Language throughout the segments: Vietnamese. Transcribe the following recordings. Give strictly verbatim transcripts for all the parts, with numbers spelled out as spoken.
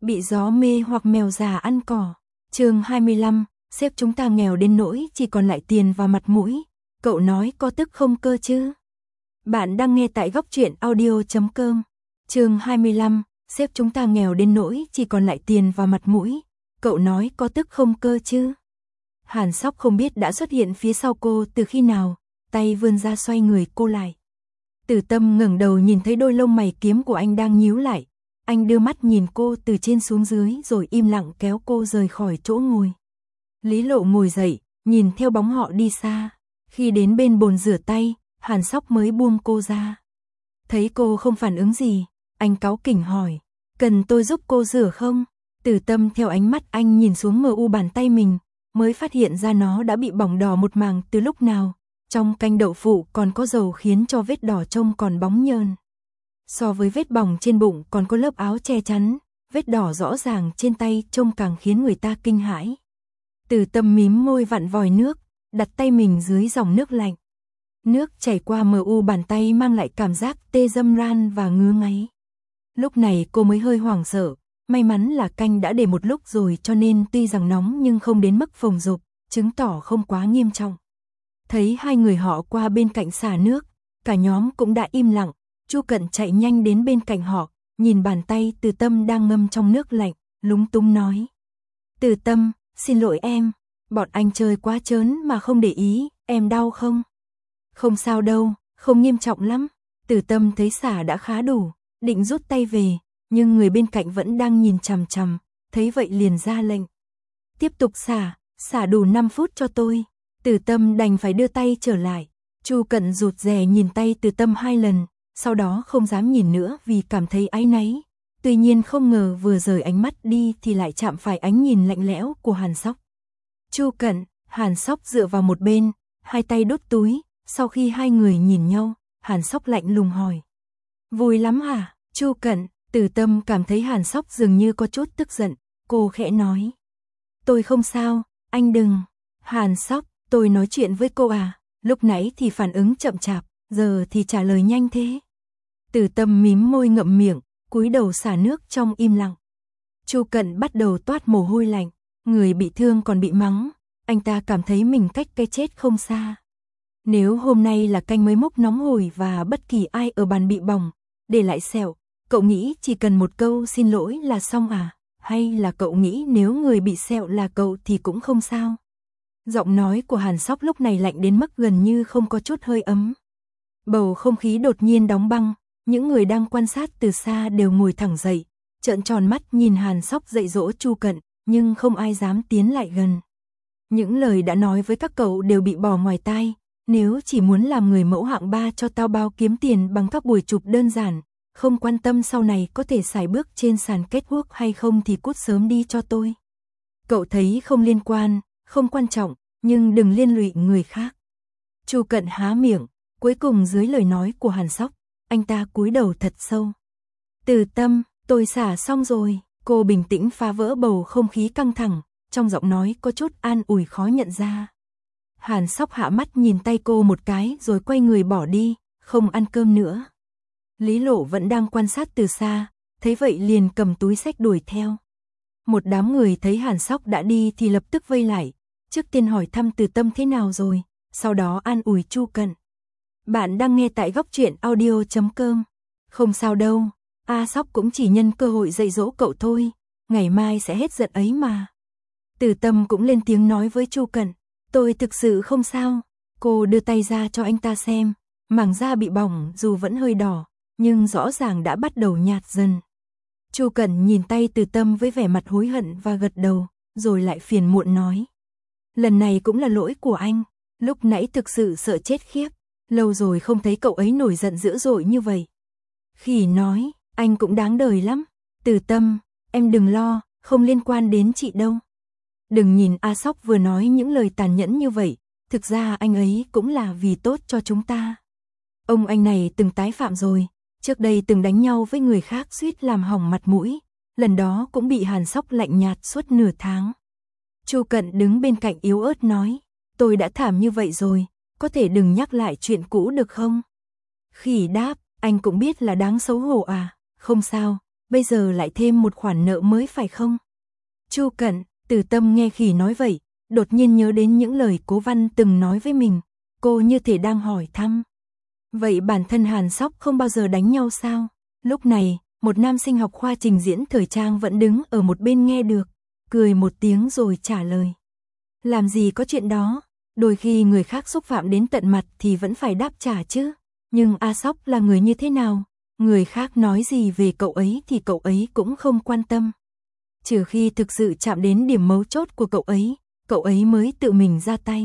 Bị gió mê hoặc mèo già ăn cỏ. Chương hai mươi lăm, sếp chúng ta nghèo đến nỗi chỉ còn lại tiền và mặt mũi. Cậu nói có tức không cơ chứ? Bạn đang nghe tại góc truyện audio chấm com. Chương hai mươi lăm, sếp chúng ta nghèo đến nỗi chỉ còn lại tiền và mặt mũi. Cậu nói có tức không cơ chứ? Hàn Sóc không biết đã xuất hiện phía sau cô từ khi nào, tay vươn ra xoay người cô lại. Tử Tâm ngẩng đầu nhìn thấy đôi lông mày kiếm của anh đang nhíu lại. Anh đưa mắt nhìn cô từ trên xuống dưới rồi im lặng kéo cô rời khỏi chỗ ngồi. Lý Lộ ngồi dậy, nhìn theo bóng họ đi xa. Khi đến bên bồn rửa tay, Hàn Sóc mới buông cô ra. Thấy cô không phản ứng gì, anh cáu kỉnh hỏi, cần tôi giúp cô rửa không? Tử Tâm theo ánh mắt anh nhìn xuống mờ u bàn tay mình, mới phát hiện ra nó đã bị bỏng đỏ một mảng từ lúc nào. Trong canh đậu phụ còn có dầu khiến cho vết đỏ trông còn bóng nhờn. So với vết bỏng trên bụng còn có lớp áo che chắn, vết đỏ rõ ràng trên tay trông càng khiến người ta kinh hãi. Tử Tâm mím môi vặn vòi nước, đặt tay mình dưới dòng nước lạnh. Nước chảy qua mờ u bàn tay mang lại cảm giác tê râm ran và ngứa ngáy. Lúc này cô mới hơi hoảng sợ, may mắn là canh đã để một lúc rồi cho nên tuy rằng nóng nhưng không đến mức phồng rộp, chứng tỏ không quá nghiêm trọng. Thấy hai người họ qua bên cạnh xả nước, cả nhóm cũng đã im lặng. Chu Cận chạy nhanh đến bên cạnh họ, nhìn bàn tay Tử Tâm đang ngâm trong nước lạnh, lúng túng nói. Tử Tâm, xin lỗi em, bọn anh chơi quá trớn mà không để ý, em đau không? Không sao đâu, không nghiêm trọng lắm. Tử Tâm thấy xả đã khá đủ, định rút tay về, nhưng người bên cạnh vẫn đang nhìn chằm chằm, thấy vậy liền ra lệnh. Tiếp tục xả, xả đủ năm phút cho tôi. Tử Tâm đành phải đưa tay trở lại. Chu Cận rụt rè nhìn tay Tử Tâm hai lần, sau đó không dám nhìn nữa vì cảm thấy áy náy. Tuy nhiên không ngờ vừa rời ánh mắt đi thì lại chạm phải ánh nhìn lạnh lẽo của Hàn Sóc. Chu Cận, Hàn Sóc dựa vào một bên, hai tay đút túi. Sau khi hai người nhìn nhau, Hàn Sóc lạnh lùng hỏi. Vui lắm hả? Chu Cận, Tử Tâm cảm thấy Hàn Sóc dường như có chút tức giận. Cô khẽ nói. Tôi không sao, anh đừng. Hàn Sóc, tôi nói chuyện với cô à? Lúc nãy thì phản ứng chậm chạp, giờ thì trả lời nhanh thế. Tử Tâm mím môi ngậm miệng, cúi đầu xả nước trong im lặng. Chu Cận bắt đầu toát mồ hôi lạnh, người bị thương còn bị mắng, anh ta cảm thấy mình cách cái chết không xa. Nếu hôm nay là canh mới múc nóng hổi và bất kỳ ai ở bàn bị bỏng, để lại sẹo, cậu nghĩ chỉ cần một câu xin lỗi là xong à? Hay là cậu nghĩ nếu người bị sẹo là cậu thì cũng không sao? Giọng nói của Hàn Sóc lúc này lạnh đến mức gần như không có chút hơi ấm. Bầu không khí đột nhiên đóng băng, những người đang quan sát từ xa đều ngồi thẳng dậy, trợn tròn mắt nhìn Hàn Sóc dạy dỗ Chu Cận, nhưng không ai dám tiến lại gần. Những lời đã nói với các cậu đều bị bỏ ngoài tai, nếu chỉ muốn làm người mẫu hạng ba cho tao bao kiếm tiền bằng các buổi chụp đơn giản, không quan tâm sau này có thể sải bước trên sàn kết quốc hay không thì cút sớm đi cho tôi. Cậu thấy không liên quan, không quan trọng, nhưng đừng liên lụy người khác. Chu Cận há miệng, cuối cùng dưới lời nói của Hàn Sóc, anh ta cúi đầu thật sâu. Tử Tâm, tôi xả xong rồi. Cô bình tĩnh phá vỡ bầu không khí căng thẳng, trong giọng nói có chút an ủi khó nhận ra. Hàn Sóc hạ mắt nhìn tay cô một cái rồi quay người bỏ đi, không ăn cơm nữa. Lý Lộ vẫn đang quan sát từ xa, thấy vậy liền cầm túi xách đuổi theo. Một đám người thấy Hàn Sóc đã đi thì lập tức vây lại, trước tiên hỏi thăm Tử Tâm thế nào rồi, sau đó an ủi Chu Cận. Bạn đang nghe tại góc truyện audio chấm com. Không sao đâu, A Sóc cũng chỉ nhân cơ hội dạy dỗ cậu thôi, ngày mai sẽ hết giận ấy mà. Tử Tâm cũng lên tiếng nói với Chu Cận. Tôi thực sự không sao. Cô đưa tay ra cho anh ta xem, mảng da bị bỏng dù vẫn hơi đỏ, nhưng rõ ràng đã bắt đầu nhạt dần. Chu Cận nhìn tay Tử Tâm với vẻ mặt hối hận và gật đầu, rồi lại phiền muộn nói. Lần này cũng là lỗi của anh, lúc nãy thực sự sợ chết khiếp, lâu rồi không thấy cậu ấy nổi giận dữ dội như vậy. Khỉ nói, anh cũng đáng đời lắm. Tử Tâm, em đừng lo, không liên quan đến chị đâu. Đừng nhìn A Sóc vừa nói những lời tàn nhẫn như vậy, thực ra anh ấy cũng là vì tốt cho chúng ta. Ông anh này từng tái phạm rồi, trước đây từng đánh nhau với người khác suýt làm hỏng mặt mũi, lần đó cũng bị Hàn Sóc lạnh nhạt suốt nửa tháng. Chu Cận đứng bên cạnh yếu ớt nói, tôi đã thảm như vậy rồi, có thể đừng nhắc lại chuyện cũ được không? Khỉ đáp, anh cũng biết là đáng xấu hổ à, không sao, bây giờ lại thêm một khoản nợ mới phải không? Chu Cận, Từ Tâm nghe Khỉ nói vậy, đột nhiên nhớ đến những lời Cố Văn từng nói với mình, cô như thể đang hỏi thăm. Vậy bản thân Hàn Sóc không bao giờ đánh nhau sao? Lúc này, một nam sinh học khoa trình diễn thời trang vẫn đứng ở một bên nghe được, cười một tiếng rồi trả lời. Làm gì có chuyện đó, đôi khi người khác xúc phạm đến tận mặt thì vẫn phải đáp trả chứ. Nhưng A Sóc là người như thế nào? Người khác nói gì về cậu ấy thì cậu ấy cũng không quan tâm. Trừ khi thực sự chạm đến điểm mấu chốt của cậu ấy, cậu ấy mới tự mình ra tay.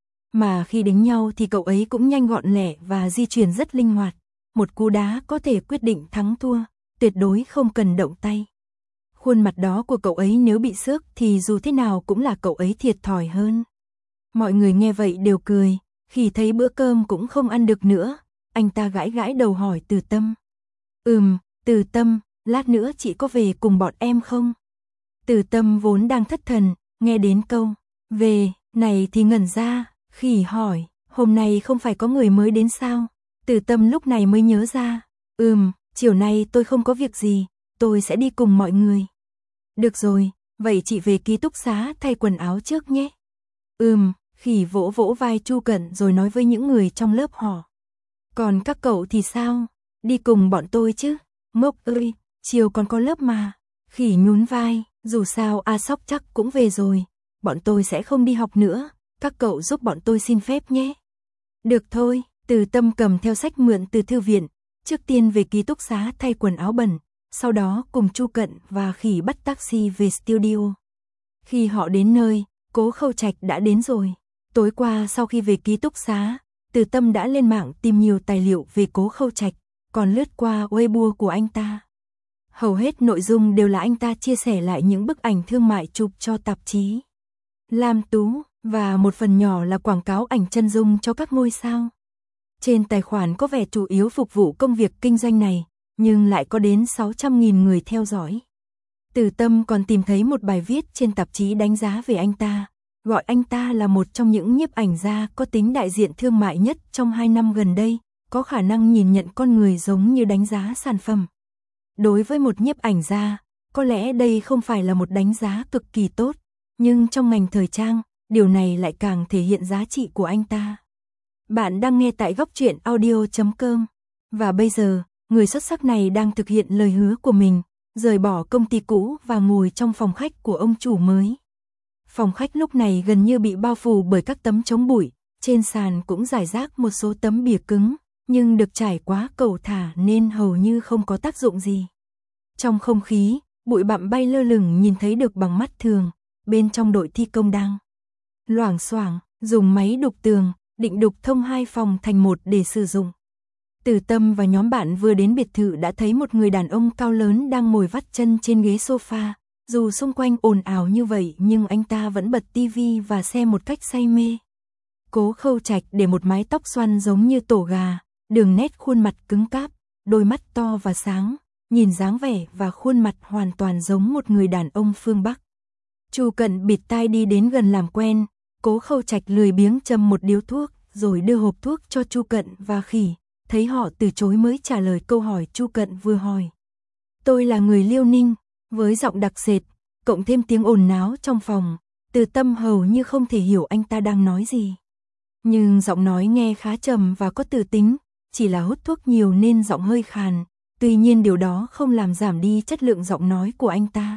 Mà khi đánh nhau thì cậu ấy cũng nhanh gọn lẹ và di chuyển rất linh hoạt. Một cú đá có thể quyết định thắng thua, tuyệt đối không cần động tay. Khuôn mặt đó của cậu ấy nếu bị xước thì dù thế nào cũng là cậu ấy thiệt thòi hơn. Mọi người nghe vậy đều cười, Khi thấy bữa cơm cũng không ăn được nữa, anh ta gãi gãi đầu hỏi Từ Tâm. Ừm, Từ Tâm, lát nữa chị có về cùng bọn em không? Từ Tâm vốn đang thất thần, nghe đến câu về này thì ngẩn ra, Khỉ hỏi, hôm nay không phải có người mới đến sao? Từ Tâm lúc này mới nhớ ra, ừm, chiều nay tôi không có việc gì, tôi sẽ đi cùng mọi người. Được rồi, vậy chị về ký túc xá thay quần áo trước nhé. Ừm, Khỉ vỗ vỗ vai Chu Cận rồi nói với những người trong lớp họ. Còn các cậu thì sao? Đi cùng bọn tôi chứ? Ngốc ơi, chiều còn có lớp mà. Khỉ nhún vai, dù sao A Sóc chắc cũng về rồi, bọn tôi sẽ không đi học nữa, các cậu giúp bọn tôi xin phép nhé. Được thôi, Từ Tâm cầm theo sách mượn từ thư viện, trước tiên về ký túc xá thay quần áo bẩn, sau đó cùng Chu Cận và Khỉ bắt taxi về studio. Khi họ đến nơi, Cố Khâu Trạch đã đến rồi. Tối qua sau khi về ký túc xá, Từ Tâm đã lên mạng tìm nhiều tài liệu về Cố Khâu Trạch, còn lướt qua Weibo của anh ta. Hầu hết nội dung đều là anh ta chia sẻ lại những bức ảnh thương mại chụp cho tạp chí Lam Tú, và một phần nhỏ là quảng cáo ảnh chân dung cho các ngôi sao. Trên tài khoản có vẻ chủ yếu phục vụ công việc kinh doanh này, nhưng lại có đến sáu trăm nghìn người theo dõi. Từ Tâm còn tìm thấy một bài viết trên tạp chí đánh giá về anh ta, gọi anh ta là một trong những nhiếp ảnh gia có tính đại diện thương mại nhất trong hai năm gần đây, có khả năng nhìn nhận con người giống như đánh giá sản phẩm. Đối với một nhiếp ảnh gia, có lẽ đây không phải là một đánh giá cực kỳ tốt, nhưng trong ngành thời trang, điều này lại càng thể hiện giá trị của anh ta. Bạn đang nghe tại góc truyện audio chấm com, và bây giờ, người xuất sắc này đang thực hiện lời hứa của mình, rời bỏ công ty cũ và ngồi trong phòng khách của ông chủ mới. Phòng khách lúc này gần như bị bao phủ bởi các tấm chống bụi, trên sàn cũng rải rác một số tấm bìa cứng, nhưng được trải quá cầu thả nên hầu như không có tác dụng gì. Trong không khí, bụi bặm bay lơ lửng nhìn thấy được bằng mắt thường, bên trong đội thi công đang loảng xoảng dùng máy đục tường, định đục thông hai phòng thành một để sử dụng. Từ Tâm và nhóm bạn vừa đến biệt thự đã thấy một người đàn ông cao lớn đang ngồi vắt chân trên ghế sofa. Dù xung quanh ồn ào như vậy nhưng anh ta vẫn bật tivi và xem một cách say mê. Cố Khâu Trạch để một mái tóc xoăn giống như tổ gà, đường nét khuôn mặt cứng cáp, đôi mắt to và sáng, nhìn dáng vẻ và khuôn mặt hoàn toàn giống một người đàn ông phương Bắc. Chu Cận bịt tai đi đến gần làm quen, Cố Khâu Trạch lười biếng châm một điếu thuốc rồi đưa hộp thuốc cho Chu Cận và Khỉ, thấy họ từ chối mới trả lời câu hỏi Chu Cận vừa hỏi. Tôi là người Liêu Ninh. Với giọng đặc sệt, cộng thêm tiếng ồn náo trong phòng, Từ Tâm hầu như không thể hiểu anh ta đang nói gì. Nhưng giọng nói nghe khá trầm và có từ tính, chỉ là hút thuốc nhiều nên giọng hơi khàn, tuy nhiên điều đó không làm giảm đi chất lượng giọng nói của anh ta.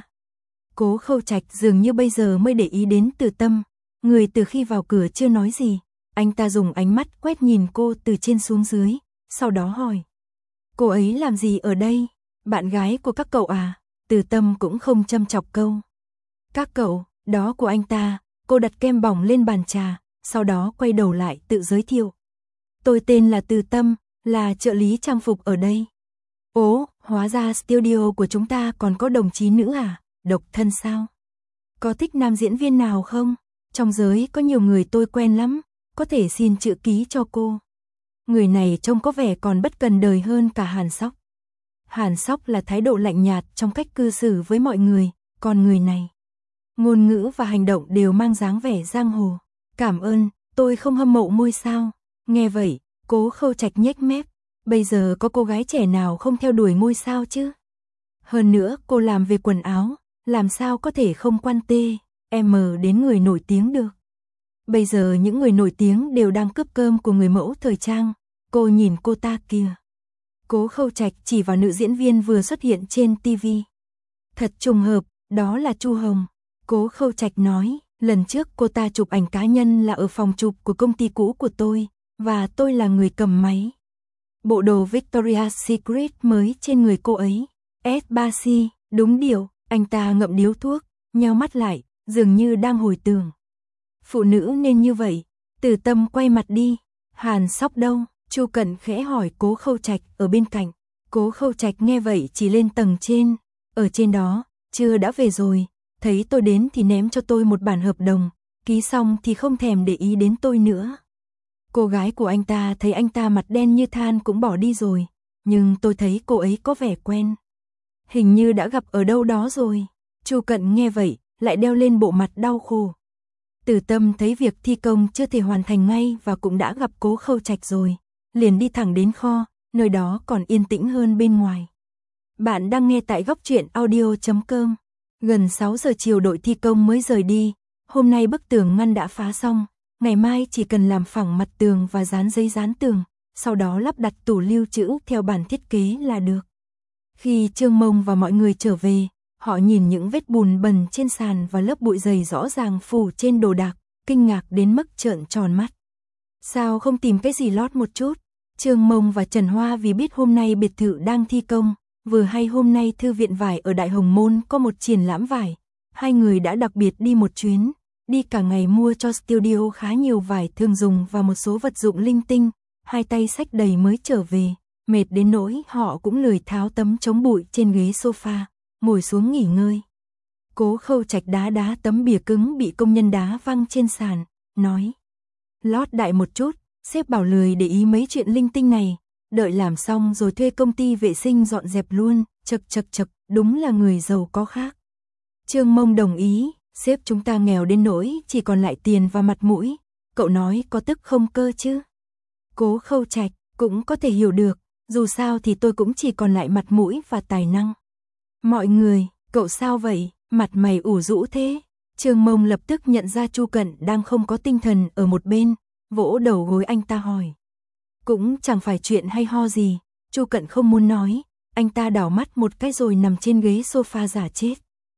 Cố Khâu Trạch dường như bây giờ mới để ý đến Từ Tâm, người từ khi vào cửa chưa nói gì, anh ta dùng ánh mắt quét nhìn cô từ trên xuống dưới, sau đó hỏi. Cô ấy làm gì ở đây? Bạn gái của các cậu à? Từ Tâm cũng không châm chọc câu. Các cậu, đó của anh ta, cô đặt kem bỏng lên bàn trà, sau đó quay đầu lại tự giới thiệu. Tôi tên là Từ Tâm, là trợ lý trang phục ở đây. Ố, hóa ra studio của chúng ta còn có đồng chí nữ à, độc thân sao? Có thích nam diễn viên nào không? Trong giới có nhiều người tôi quen lắm, có thể xin chữ ký cho cô. Người này trông có vẻ còn bất cần đời hơn cả Hàn Sóc. Hàn Sóc là thái độ lạnh nhạt trong cách cư xử với mọi người, còn người này, ngôn ngữ và hành động đều mang dáng vẻ giang hồ. Cảm ơn, tôi không hâm mộ ngôi sao. Nghe vậy, Cố Khâu Trạch nhếch mép, bây giờ có cô gái trẻ nào không theo đuổi ngôi sao chứ? Hơn nữa cô làm về quần áo, làm sao có thể không quan tê, em đến người nổi tiếng được. Bây giờ những người nổi tiếng đều đang cướp cơm của người mẫu thời trang, cô nhìn cô ta kìa. Cố Khâu Trạch chỉ vào nữ diễn viên vừa xuất hiện trên ti vi. Thật trùng hợp, đó là Chu Hồng. Cố Khâu Trạch nói, lần trước cô ta chụp ảnh cá nhân là ở phòng chụp của công ty cũ của tôi, và tôi là người cầm máy. Bộ đồ Victoria's Secret mới trên người cô ấy. ét ba xê, đúng điều, anh ta ngậm điếu thuốc, nheo mắt lại, dường như đang hồi tưởng. Phụ nữ nên như vậy. Từ Tâm quay mặt đi. Hàn Sóc đâu? Chu Cận khẽ hỏi Cố Khâu Trạch ở bên cạnh. Cố Khâu Trạch nghe vậy chỉ lên tầng trên. Ở trên đó, chưa đã về rồi. Thấy tôi đến thì ném cho tôi một bản hợp đồng. Ký xong thì không thèm để ý đến tôi nữa. Cô gái của anh ta thấy anh ta mặt đen như than cũng bỏ đi rồi. Nhưng tôi thấy cô ấy có vẻ quen. Hình như đã gặp ở đâu đó rồi. Chu Cận nghe vậy, lại đeo lên bộ mặt đau khổ. Từ Tâm thấy việc thi công chưa thể hoàn thành ngay và cũng đã gặp Cố Khâu Trạch rồi. Liền đi thẳng đến kho, nơi đó còn yên tĩnh hơn bên ngoài. Bạn đang nghe tại góc truyện audio chấm com. Gần sáu giờ chiều đội thi công mới rời đi. Hôm nay bức tường ngăn đã phá xong. Ngày mai chỉ cần làm phẳng mặt tường và dán giấy dán tường. Sau đó lắp đặt tủ lưu trữ theo bản thiết kế là được. Khi Trương Mông và mọi người trở về, họ nhìn những vết bùn bẩn trên sàn và lớp bụi dày rõ ràng phủ trên đồ đạc, kinh ngạc đến mức trợn tròn mắt. Sao không tìm cái gì lót một chút? Trương Mông và Trần Hoa vì biết hôm nay biệt thự đang thi công, vừa hay hôm nay thư viện vải ở Đại Hồng Môn có một triển lãm vải. Hai người đã đặc biệt đi một chuyến, đi cả ngày mua cho studio khá nhiều vải thường dùng và một số vật dụng linh tinh, hai tay xách đầy mới trở về, mệt đến nỗi họ cũng lười tháo tấm chống bụi trên ghế sofa, ngồi xuống nghỉ ngơi. Cố Khâu Trạch đá đá tấm bìa cứng bị công nhân đá văng trên sàn, nói: lót đại một chút, sếp bảo lười để ý mấy chuyện linh tinh này, đợi làm xong rồi thuê công ty vệ sinh dọn dẹp luôn, chật chật chật, đúng là người giàu có khác. Trương Mông đồng ý, sếp chúng ta nghèo đến nỗi chỉ còn lại tiền và mặt mũi, cậu nói có tức không cơ chứ? Cố Khâu Trạch cũng có thể hiểu được, dù sao thì tôi cũng chỉ còn lại mặt mũi và tài năng. Mọi người, cậu sao vậy, mặt mày ủ rũ thế? Trương Mông lập tức nhận ra Chu Cận đang không có tinh thần ở một bên, vỗ đầu gối anh ta hỏi. Cũng chẳng phải chuyện hay ho gì, Chu Cận không muốn nói, anh ta đảo mắt một cái rồi nằm trên ghế sofa giả chết.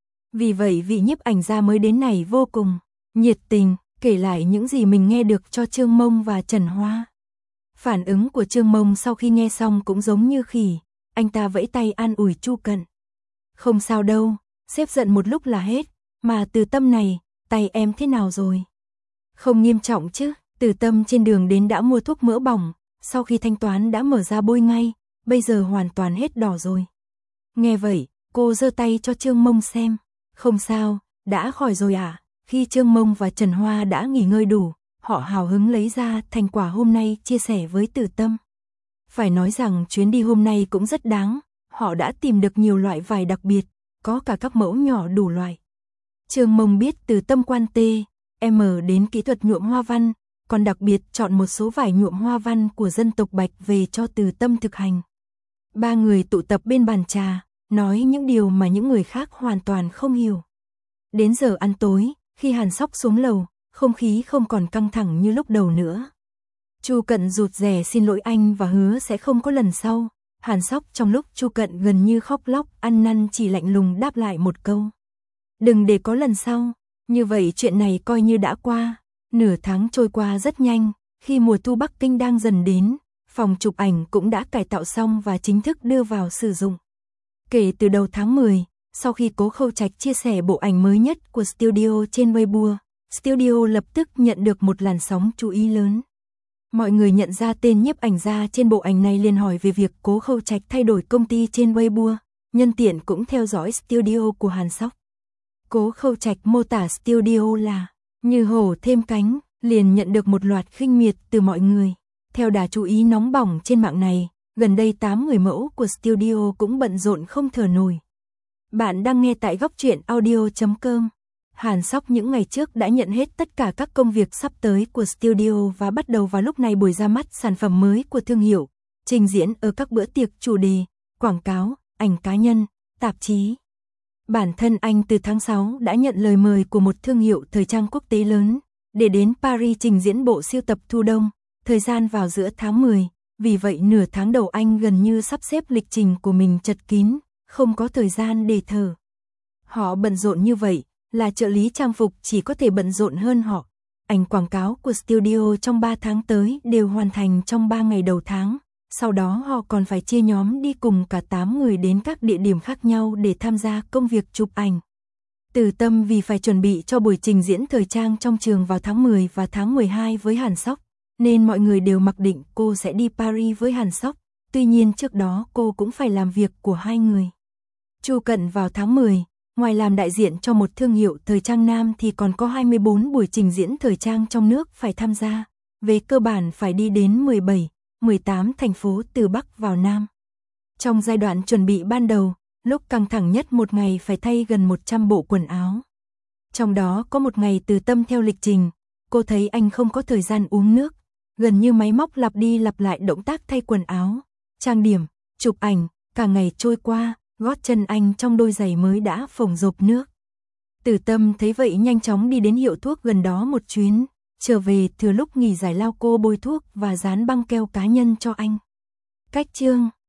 Vì vậy vị nhiếp ảnh gia mới đến này vô cùng nhiệt tình, kể lại những gì mình nghe được cho Trương Mông và Trần Hoa. Phản ứng của Trương Mông sau khi nghe xong cũng giống như khỉ, anh ta vẫy tay an ủi Chu Cận. Không sao đâu, sếp giận một lúc là hết, mà Từ Tâm này, tay em thế nào rồi? Không nghiêm trọng chứ, Từ Tâm trên đường đến đã mua thuốc mỡ bỏng, sau khi thanh toán đã mở ra bôi ngay, bây giờ hoàn toàn hết đỏ rồi. Nghe vậy, cô giơ tay cho Trương Mông xem, không sao, đã khỏi rồi à? Khi Trương Mông và Trần Hoa đã nghỉ ngơi đủ, họ hào hứng lấy ra thành quả hôm nay chia sẻ với Từ Tâm. Phải nói rằng chuyến đi hôm nay cũng rất đáng, họ đã tìm được nhiều loại vải đặc biệt, có cả các mẫu nhỏ đủ loại. Trương Mông biết Từ Tâm quan tê, em đến kỹ thuật nhuộm hoa văn, còn đặc biệt chọn một số vải nhuộm hoa văn của dân tộc Bạch về cho Từ Tâm thực hành. Ba người tụ tập bên bàn trà, nói những điều mà những người khác hoàn toàn không hiểu. Đến giờ ăn tối, khi Hàn Sóc xuống lầu, không khí không còn căng thẳng như lúc đầu nữa. Chu Cận rụt rè xin lỗi anh và hứa sẽ không có lần sau. Hàn Sóc trong lúc Chu Cận gần như khóc lóc ăn năn chỉ lạnh lùng đáp lại một câu. Đừng để có lần sau, như vậy chuyện này coi như đã qua. Nửa tháng trôi qua rất nhanh, khi mùa thu Bắc Kinh đang dần đến, phòng chụp ảnh cũng đã cải tạo xong và chính thức đưa vào sử dụng. Kể từ đầu tháng mười, sau khi Cố Khâu Trạch chia sẻ bộ ảnh mới nhất của studio trên Weibo, studio lập tức nhận được một làn sóng chú ý lớn. Mọi người nhận ra tên nhiếp ảnh gia trên bộ ảnh này liền hỏi về việc Cố Khâu Trạch thay đổi công ty trên Weibo, nhân tiện cũng theo dõi studio của Hàn Sóc. Cố Khâu Trạch mô tả studio là như hổ thêm cánh, liền nhận được một loạt khinh miệt từ mọi người. Theo đà chú ý nóng bỏng trên mạng này, gần đây tám người mẫu của studio cũng bận rộn không thở nổi. Bạn đang nghe tại góc truyện audio chấm com. Hàn Sóc những ngày trước đã nhận hết tất cả các công việc sắp tới của studio và bắt đầu vào lúc này buổi ra mắt sản phẩm mới của thương hiệu, trình diễn ở các bữa tiệc chủ đề, quảng cáo, ảnh cá nhân, tạp chí. Bản thân anh từ tháng sáu đã nhận lời mời của một thương hiệu thời trang quốc tế lớn, để đến Paris trình diễn bộ sưu tập thu đông, thời gian vào giữa tháng mười, vì vậy nửa tháng đầu anh gần như sắp xếp lịch trình của mình chật kín, không có thời gian để thở. Họ bận rộn như vậy, là trợ lý trang phục chỉ có thể bận rộn hơn họ. Ảnh quảng cáo của studio trong ba tháng tới đều hoàn thành trong ba ngày đầu tháng, sau đó họ còn phải chia nhóm đi cùng cả tám người đến các địa điểm khác nhau để tham gia công việc chụp ảnh. Từ Tâm vì phải chuẩn bị cho buổi trình diễn thời trang trong trường vào tháng mười và tháng mười hai với Hàn Sóc, nên mọi người đều mặc định cô sẽ đi Paris với Hàn Sóc, tuy nhiên trước đó cô cũng phải làm việc của hai người. Chu cận vào tháng mười, ngoài làm đại diện cho một thương hiệu thời trang nam thì còn có hai mươi bốn buổi trình diễn thời trang trong nước phải tham gia, về cơ bản phải đi đến mười bảy, mười tám thành phố từ Bắc vào Nam. Trong giai đoạn chuẩn bị ban đầu, lúc căng thẳng nhất một ngày phải thay gần một trăm bộ quần áo. Trong đó có một ngày Từ Tâm theo lịch trình, cô thấy anh không có thời gian uống nước, gần như máy móc lặp đi lặp lại động tác thay quần áo, trang điểm, chụp ảnh, cả ngày trôi qua, gót chân anh trong đôi giày mới đã phồng rộp nước. Từ Tâm thấy vậy nhanh chóng đi đến hiệu thuốc gần đó một chuyến, trở về thừa lúc nghỉ giải lao cô bôi thuốc và dán băng keo cá nhân cho anh. Cách chương